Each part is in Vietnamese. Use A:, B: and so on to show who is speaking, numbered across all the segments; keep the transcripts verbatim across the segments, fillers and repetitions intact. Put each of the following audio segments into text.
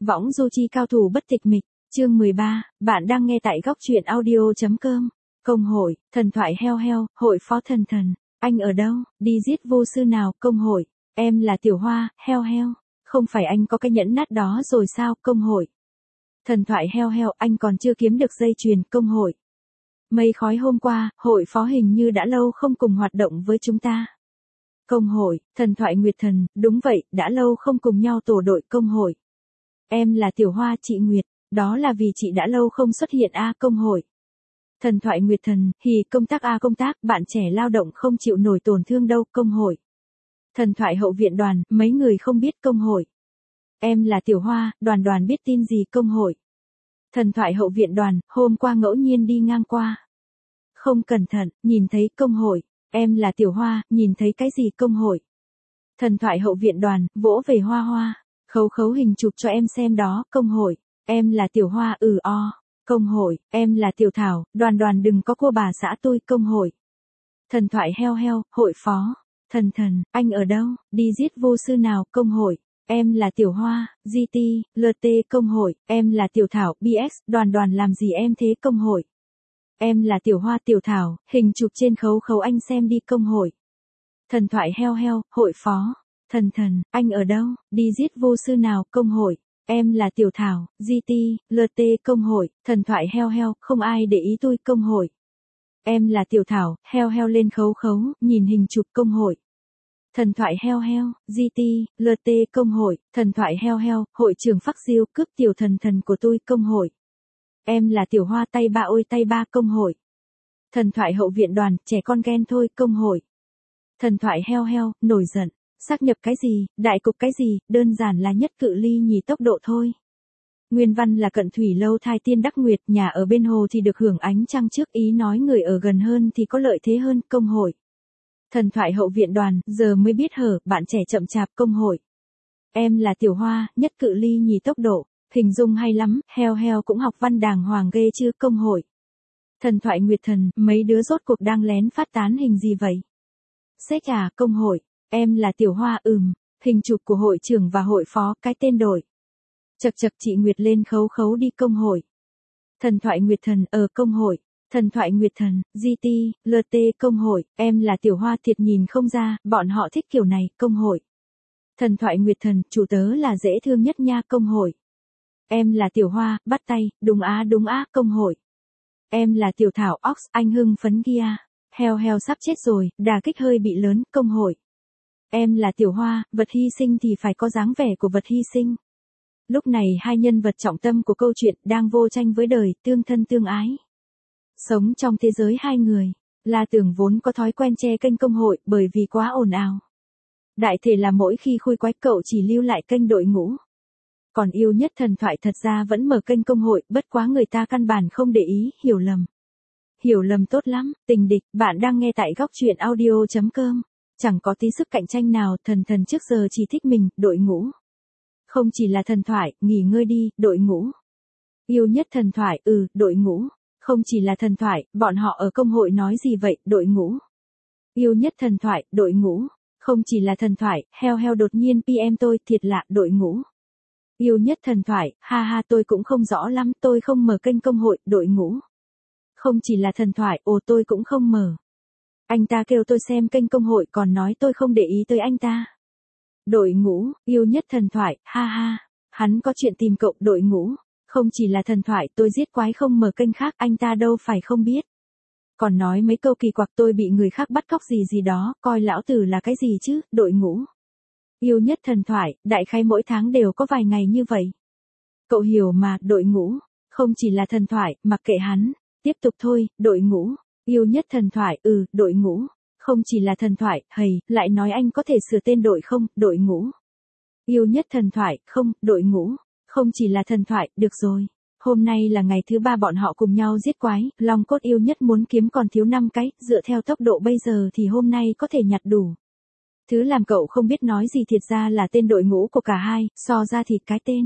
A: Võng du chi cao thủ bất tịch mịch, chương mười ba, bạn đang nghe tại góc truyện audio.com. Công hội, thần thoại heo heo, hội phó thần thần, anh ở đâu, đi giết vô sư nào, công hội, em là tiểu hoa, heo heo, không phải anh có cái nhẫn nát đó rồi sao, công hội. Thần thoại heo heo, anh còn chưa kiếm được dây chuyền, công hội. Mây khói hôm qua, hội phó hình như đã lâu không cùng hoạt động với chúng ta. Công hội, thần thoại Nguyệt Thần, đúng vậy, đã lâu không cùng nhau tổ đội, công hội. Em là tiểu hoa, chị Nguyệt, đó là vì chị đã lâu không xuất hiện a, công hội. Thần thoại Nguyệt Thần, hì, công tác a công tác, bạn trẻ lao động không chịu nổi tổn thương đâu, công hội. Thần thoại hậu viện đoàn, mấy người không biết, công hội. Em là tiểu hoa, đoàn đoàn biết tin gì, công hội. Thần thoại hậu viện đoàn, hôm qua ngẫu nhiên đi ngang qua. Không cẩn thận, nhìn thấy, công hội. Em là tiểu hoa, nhìn thấy cái gì, công hội. Thần thoại hậu viện đoàn, vỗ về hoa hoa. Khấu khấu hình chụp cho em xem đó, công hội. Em là tiểu hoa, ừ o. Công hội, em là tiểu thảo, đoàn đoàn đừng có cua bà xã tôi, công hội. Thần thoại heo heo, hội phó. Thần thần, anh ở đâu, đi giết vô sư nào, công hội. Em là tiểu hoa, giê tê, lờ tê, công hội. Em là tiểu thảo, bê ét, đoàn đoàn làm gì em thế, công hội. Em là tiểu hoa, tiểu thảo, hình chụp trên khấu khấu anh xem đi, công hội. Thần thoại heo heo, hội phó. Thần thần, anh ở đâu, đi giết vô sư nào, công hội. Em là tiểu thảo, giê tê, lờ tê, công hội. Thần thoại heo heo, không ai để ý tôi, công hội. Em là tiểu thảo, heo heo lên khấu khấu, nhìn hình chụp, công hội. Thần thoại heo heo, giê tê, lờ tê, công hội. Thần thoại heo heo, hội trưởng Phắc Diêu, cướp tiểu thần thần của tôi, công hội. Em là tiểu hoa, tay ba ôi tay ba, công hội. Thần thoại hậu viện đoàn, trẻ con ghen thôi, công hội. Thần thoại heo heo, nổi giận. Xác nhập cái gì, đại cục cái gì, đơn giản là nhất cự ly nhì tốc độ thôi. Nguyên văn là cận thủy lâu thai tiên đắc nguyệt, nhà ở bên hồ thì được hưởng ánh trăng trước, ý nói người ở gần hơn thì có lợi thế hơn, công hội. Thần thoại hậu viện đoàn, giờ mới biết hở, bạn trẻ chậm chạp, công hội. Em là tiểu hoa, nhất cự ly nhì tốc độ, hình dung hay lắm, heo heo cũng học văn đàng hoàng ghê chứ, công hội. Thần thoại Nguyệt Thần, mấy đứa rốt cuộc đang lén phát tán hình gì vậy? Xếch à, công hội. Em là tiểu hoa, ừm, hình chụp của hội trưởng và hội phó, cái tên đổi. Chật chật chị Nguyệt lên khấu khấu đi, công hội. Thần thoại Nguyệt Thần, ở công hội. Thần thoại Nguyệt Thần, giê tê, lờ tê, công hội. Em là tiểu hoa, thiệt nhìn không ra, bọn họ thích kiểu này, công hội. Thần thoại Nguyệt Thần, chủ tớ là dễ thương nhất nha, công hội. Em là tiểu hoa, bắt tay, đúng á đúng á, công hội. Em là tiểu thảo, ox, anh hưng phấn kia. Heo heo sắp chết rồi, đà kích hơi bị lớn, công hội. Em là tiểu hoa, vật hy sinh thì phải có dáng vẻ của vật hy sinh. Lúc này hai nhân vật trọng tâm của câu chuyện đang vô tranh với đời, tương thân tương ái. Sống trong thế giới hai người, La Tưởng vốn có thói quen che kênh công hội bởi vì quá ồn ào. Đại thể là mỗi khi khui quái cậu chỉ lưu lại kênh đội ngũ. Còn yêu nhất thần thoại thật ra vẫn mở kênh công hội, bất quá người ta căn bản không để ý, hiểu lầm. Hiểu lầm tốt lắm, tình địch, bạn đang nghe tại góc truyện audio.com. Chẳng có tí sức cạnh tranh nào, thần thần trước giờ chỉ thích mình, đội ngũ. Không chỉ là thần thoại, nghỉ ngơi đi, đội ngũ. Yêu nhất thần thoại, ừ, đội ngũ. Không chỉ là thần thoại, bọn họ ở công hội nói gì vậy, đội ngũ. Yêu nhất thần thoại, đội ngũ. Không chỉ là thần thoại, heo heo đột nhiên pê em tôi, thiệt lạ, đội ngũ. Yêu nhất thần thoại, ha ha tôi cũng không rõ lắm, tôi không mở kênh công hội, đội ngũ. Không chỉ là thần thoại, ồ tôi cũng không mở. Anh ta kêu tôi xem kênh công hội còn nói tôi không để ý tới anh ta. Đội ngũ, yêu nhất thần thoại, ha ha. Hắn có chuyện tìm cậu, đội ngũ. Không chỉ là thần thoại, tôi giết quái không mở kênh khác, anh ta đâu phải không biết. Còn nói mấy câu kỳ quặc tôi bị người khác bắt cóc gì gì đó, coi lão tử là cái gì chứ, đội ngũ. Yêu nhất thần thoại, đại khái mỗi tháng đều có vài ngày như vậy. Cậu hiểu mà, đội ngũ. Không chỉ là thần thoại, mặc kệ hắn. Tiếp tục thôi, đội ngũ. Yêu nhất thần thoại, ừ, đội ngũ. Không chỉ là thần thoại, hầy, lại nói anh có thể sửa tên đội không, đội ngũ. Yêu nhất thần thoại, không, đội ngũ. Không chỉ là thần thoại, được rồi. Hôm nay là ngày thứ ba bọn họ cùng nhau giết quái, long cốt yêu nhất muốn kiếm còn thiếu năm cái, dựa theo tốc độ bây giờ thì hôm nay có thể nhặt đủ. Thứ làm cậu không biết nói gì thiệt ra là tên đội ngũ của cả hai, so ra thì cái tên.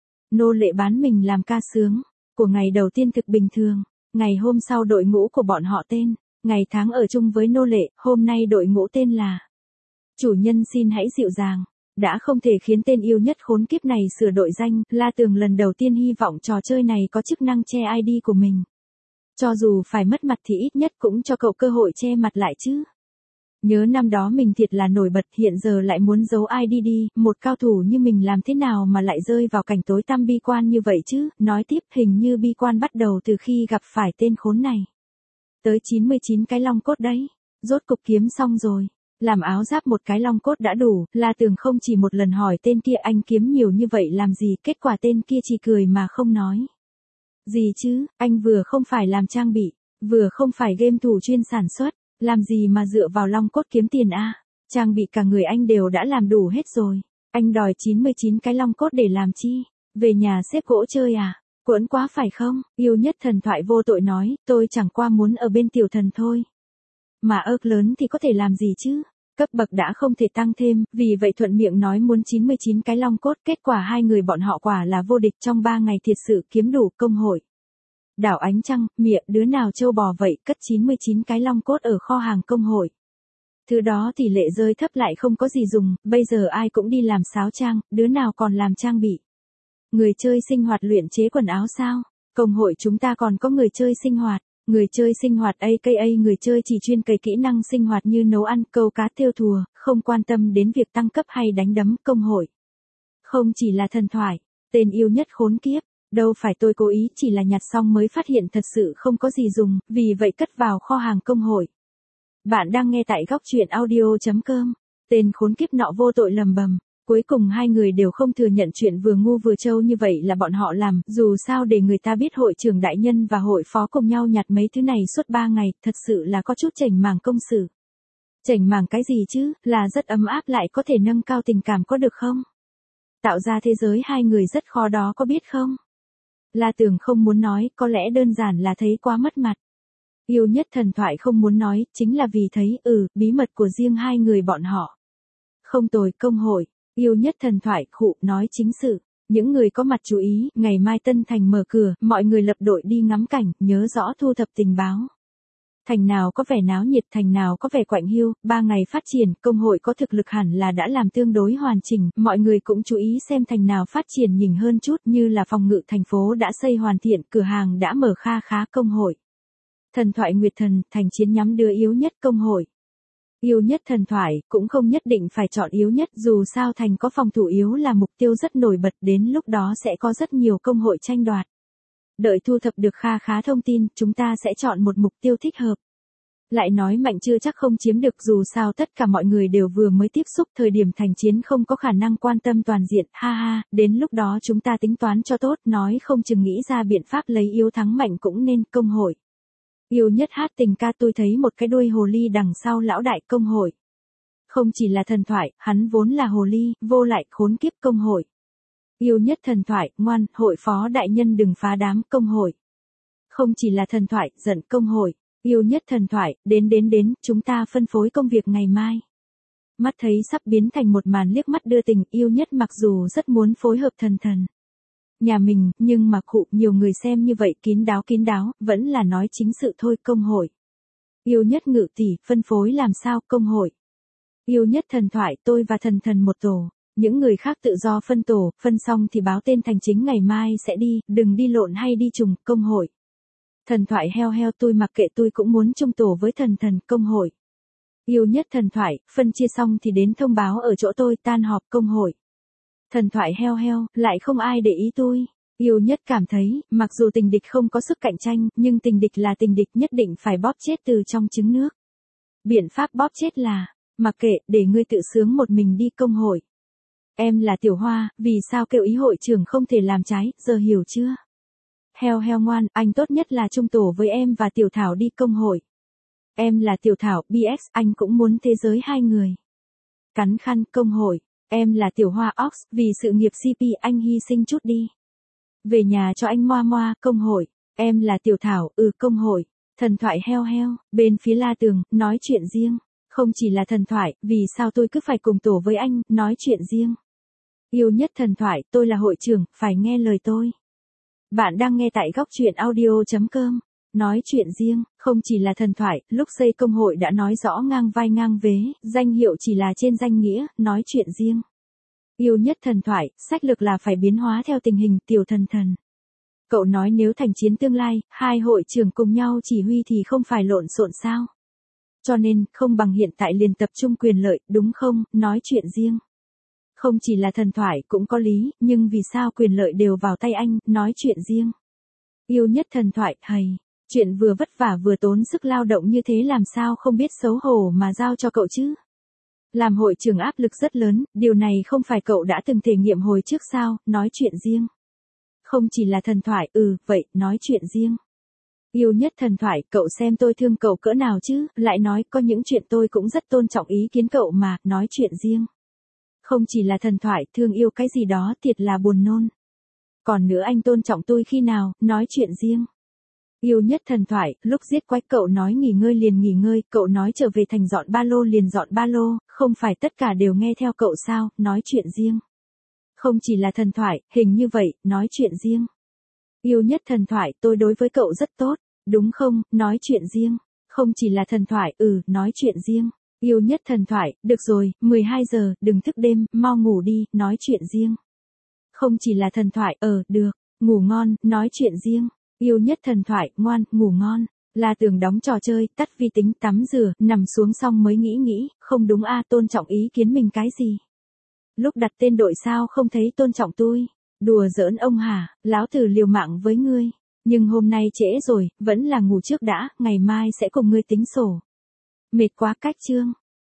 A: Nô lệ bán mình làm ca sướng, của ngày đầu tiên thực bình thường. Ngày hôm sau đội ngũ của bọn họ tên, ngày tháng ở chung với nô lệ, hôm nay đội ngũ tên là. Chủ nhân xin hãy dịu dàng. Đã không thể khiến tên yêu nhất khốn kiếp này sửa đổi danh, La Tường lần đầu tiên hy vọng trò chơi này có chức năng che i đê của mình. Cho dù phải mất mặt thì ít nhất cũng cho cậu cơ hội che mặt lại chứ. Nhớ năm đó mình thiệt là nổi bật, hiện giờ lại muốn giấu i đê đi, một cao thủ như mình làm thế nào mà lại rơi vào cảnh tối tăm bi quan như vậy chứ. Nói tiếp, hình như bi quan bắt đầu từ khi gặp phải tên khốn này. Tới chín mươi chín cái long cốt đấy, rốt cục kiếm xong rồi. Làm áo giáp một cái long cốt đã đủ, La Tường không chỉ một lần hỏi tên kia anh kiếm nhiều như vậy làm gì, kết quả tên kia chỉ cười mà không nói. Gì chứ, anh vừa không phải làm trang bị, vừa không phải game thủ chuyên sản xuất, làm gì mà dựa vào long cốt kiếm tiền a? Trang bị cả người anh đều đã làm đủ hết rồi, anh đòi chín mươi chín cái long cốt để làm chi? Về nhà xếp gỗ chơi à? Quẫn quá phải không? Yêu nhất thần thoại vô tội nói, tôi chẳng qua muốn ở bên tiểu thần thôi. Mà ớt lớn thì có thể làm gì chứ? Cấp bậc đã không thể tăng thêm, vì vậy thuận miệng nói muốn chín mươi chín cái long cốt, kết quả hai người bọn họ quả là vô địch, trong ba ngày thiệt sự kiếm đủ công hội. Đảo ánh trăng, mịa, đứa nào trâu bò vậy, cất chín mươi chín cái long cốt ở kho hàng công hội. Thứ đó tỷ lệ rơi thấp lại không có gì dùng, bây giờ ai cũng đi làm sáo trang, đứa nào còn làm trang bị. Người chơi sinh hoạt luyện chế quần áo sao? Công hội chúng ta còn có người chơi sinh hoạt. Người chơi sinh hoạt a ca a người chơi chỉ chuyên cày kỹ năng sinh hoạt như nấu ăn, câu cá, thêu thùa, không quan tâm đến việc tăng cấp hay đánh đấm. Công hội không chỉ là thần thoại, tên yêu nhất khốn kiếp, đâu phải tôi cố ý, chỉ là nhặt xong mới phát hiện thật sự không có gì dùng, vì vậy cất vào kho hàng công hội. Bạn đang nghe tại góc truyện audio chấm com. Tên khốn kiếp nọ vô tội lầm bầm. Cuối cùng hai người đều không thừa nhận chuyện vừa ngu vừa trâu như vậy là bọn họ làm, dù sao để người ta biết hội trưởng đại nhân và hội phó cùng nhau nhặt mấy thứ này suốt ba ngày, thật sự là có chút chảnh mảng công sự. Chảnh mảng cái gì chứ, là rất ấm áp lại có thể nâng cao tình cảm có được không? Tạo ra thế giới hai người rất khó đó có biết không? La Tường không muốn nói, có lẽ đơn giản là thấy quá mất mặt. Yêu nhất thần thoại không muốn nói, chính là vì thấy, ừ, bí mật của riêng hai người bọn họ. Không tồi. Công hội. Yêu nhất thần thoại, khụ, nói chính sự. Những người có mặt chú ý, ngày mai Tân Thành mở cửa, mọi người lập đội đi ngắm cảnh, nhớ rõ thu thập tình báo. Thành nào có vẻ náo nhiệt, thành nào có vẻ quạnh hiu, ba ngày phát triển, công hội có thực lực hẳn là đã làm tương đối hoàn chỉnh, mọi người cũng chú ý xem thành nào phát triển nhỉnh hơn chút, như là phòng ngự thành phố đã xây hoàn thiện, cửa hàng đã mở kha khá. Công hội. Thần thoại Nguyệt Thần, thành chiến nhắm đưa yếu nhất. Công hội. Yêu nhất thần thoại, cũng không nhất định phải chọn yếu nhất, dù sao thành có phòng thủ yếu là mục tiêu rất nổi bật, đến lúc đó sẽ có rất nhiều công hội tranh đoạt. Đợi thu thập được kha khá thông tin, chúng ta sẽ chọn một mục tiêu thích hợp. Lại nói mạnh chưa chắc không chiếm được, dù sao tất cả mọi người đều vừa mới tiếp xúc, thời điểm thành chiến không có khả năng quan tâm toàn diện, ha ha, đến lúc đó chúng ta tính toán cho tốt, nói không chừng nghĩ ra biện pháp lấy yếu thắng mạnh cũng nên. Công hội. Yêu nhất hát tình ca, tôi thấy một cái đuôi hồ ly đằng sau lão đại. Công hội. Không chỉ là thần thoại, hắn vốn là hồ ly, vô lại, khốn kiếp. Công hội. Yêu nhất thần thoại, ngoan, hội phó đại nhân đừng phá đám. Công hội. Không chỉ là thần thoại, giận. Công hội. Yêu nhất thần thoại, đến đến đến, chúng ta phân phối công việc ngày mai. Mắt thấy sắp biến thành một màn liếc mắt đưa tình, yêu nhất mặc dù rất muốn phối hợp thần thần nhà mình, nhưng mà khụ, nhiều người xem như vậy, kín đáo kín đáo, vẫn là nói chính sự thôi. Công hội. Yêu nhất ngự tỷ, phân phối làm sao? Công hội. Yêu nhất thần thoại, tôi và thần thần một tổ, những người khác tự do phân tổ, phân xong thì báo tên thành chính ngày mai sẽ đi, đừng đi lộn hay đi trùng. Công hội. Thần thoại heo heo, tôi mặc kệ, tôi cũng muốn chung tổ với thần thần. Công hội. Yêu nhất thần thoại, phân chia xong thì đến thông báo ở chỗ tôi, tan họp. Công hội. Thần thoại heo heo, lại không ai để ý tôi. Yêu nhất cảm thấy, mặc dù tình địch không có sức cạnh tranh, nhưng tình địch là tình địch, nhất định phải bóp chết từ trong trứng nước. Biện pháp bóp chết là, mặc kệ, để ngươi tự sướng một mình đi. Công hội. Em là Tiểu Hoa, vì sao kêu ý hội trưởng không thể làm trái, giờ hiểu chưa? Heo heo ngoan, anh tốt nhất là chung tổ với em và Tiểu Thảo đi. Công hội. Em là Tiểu Thảo, bê ích, anh cũng muốn thế giới hai người. Cắn khăn. Công hội. Em là Tiểu Hoa Ox, vì sự nghiệp xê pê anh hy sinh chút đi. Về nhà cho anh moa moa. Công hội. Em là Tiểu Thảo, ừ. Công hội. Thần thoại heo heo, bên phía La Tường, nói chuyện riêng. Không chỉ là thần thoại, vì sao tôi cứ phải cùng tổ với anh, nói chuyện riêng. Yêu nhất thần thoại, tôi là hội trưởng, phải nghe lời tôi. Bạn đang nghe tại góc truyện audio chấm com. Nói chuyện riêng, không chỉ là thần thoại, lúc xây công hội đã nói rõ ngang vai ngang vế, danh hiệu chỉ là trên danh nghĩa, nói chuyện riêng. Yêu nhất thần thoại, sách lược là phải biến hóa theo tình hình, tiểu thần thần. Cậu nói nếu thành chiến tương lai, hai hội trưởng cùng nhau chỉ huy thì không phải lộn xộn sao? Cho nên, không bằng hiện tại liền tập trung quyền lợi, đúng không, nói chuyện riêng. Không chỉ là thần thoại cũng có lý, nhưng vì sao quyền lợi đều vào tay anh, nói chuyện riêng. Yêu nhất thần thoại, hầy, chuyện vừa vất vả vừa tốn sức lao động như thế làm sao không biết xấu hổ mà giao cho cậu chứ? Làm hội trưởng áp lực rất lớn, điều này không phải cậu đã từng thể nghiệm hồi trước sao, nói chuyện riêng. Không chỉ là thần thoại, ừ, vậy, nói chuyện riêng. Yêu nhất thần thoại, cậu xem tôi thương cậu cỡ nào chứ, lại nói có những chuyện tôi cũng rất tôn trọng ý kiến cậu mà, nói chuyện riêng. Không chỉ là thần thoại, thương yêu cái gì đó thiệt là buồn nôn. Còn nữa anh tôn trọng tôi khi nào, nói chuyện riêng. Yêu nhất thần thoại, lúc giết quách cậu nói nghỉ ngơi liền nghỉ ngơi, cậu nói trở về thành dọn ba lô liền dọn ba lô, không phải tất cả đều nghe theo cậu sao, nói chuyện riêng. Không chỉ là thần thoại, hình như vậy, nói chuyện riêng. Yêu nhất thần thoại, tôi đối với cậu rất tốt, đúng không, nói chuyện riêng. Không chỉ là thần thoại, ừ, nói chuyện riêng. Yêu nhất thần thoại, được rồi, mười hai giờ, đừng thức đêm, mau ngủ đi, nói chuyện riêng. Không chỉ là thần thoại, ờ, được, ngủ ngon, nói chuyện riêng. Yêu nhất thần thoại, ngoan, ngủ ngon. Là tưởng đóng trò chơi, tắt vi tính, tắm rửa, nằm xuống xong mới nghĩ nghĩ, không đúng a, tôn trọng ý kiến mình cái gì. Lúc đặt tên đội sao không thấy tôn trọng tôi. Đùa giỡn ông hả, láo tử liều mạng với ngươi. Nhưng hôm nay trễ rồi, vẫn là ngủ trước đã, ngày mai sẽ cùng ngươi tính sổ. Mệt quá cách chương.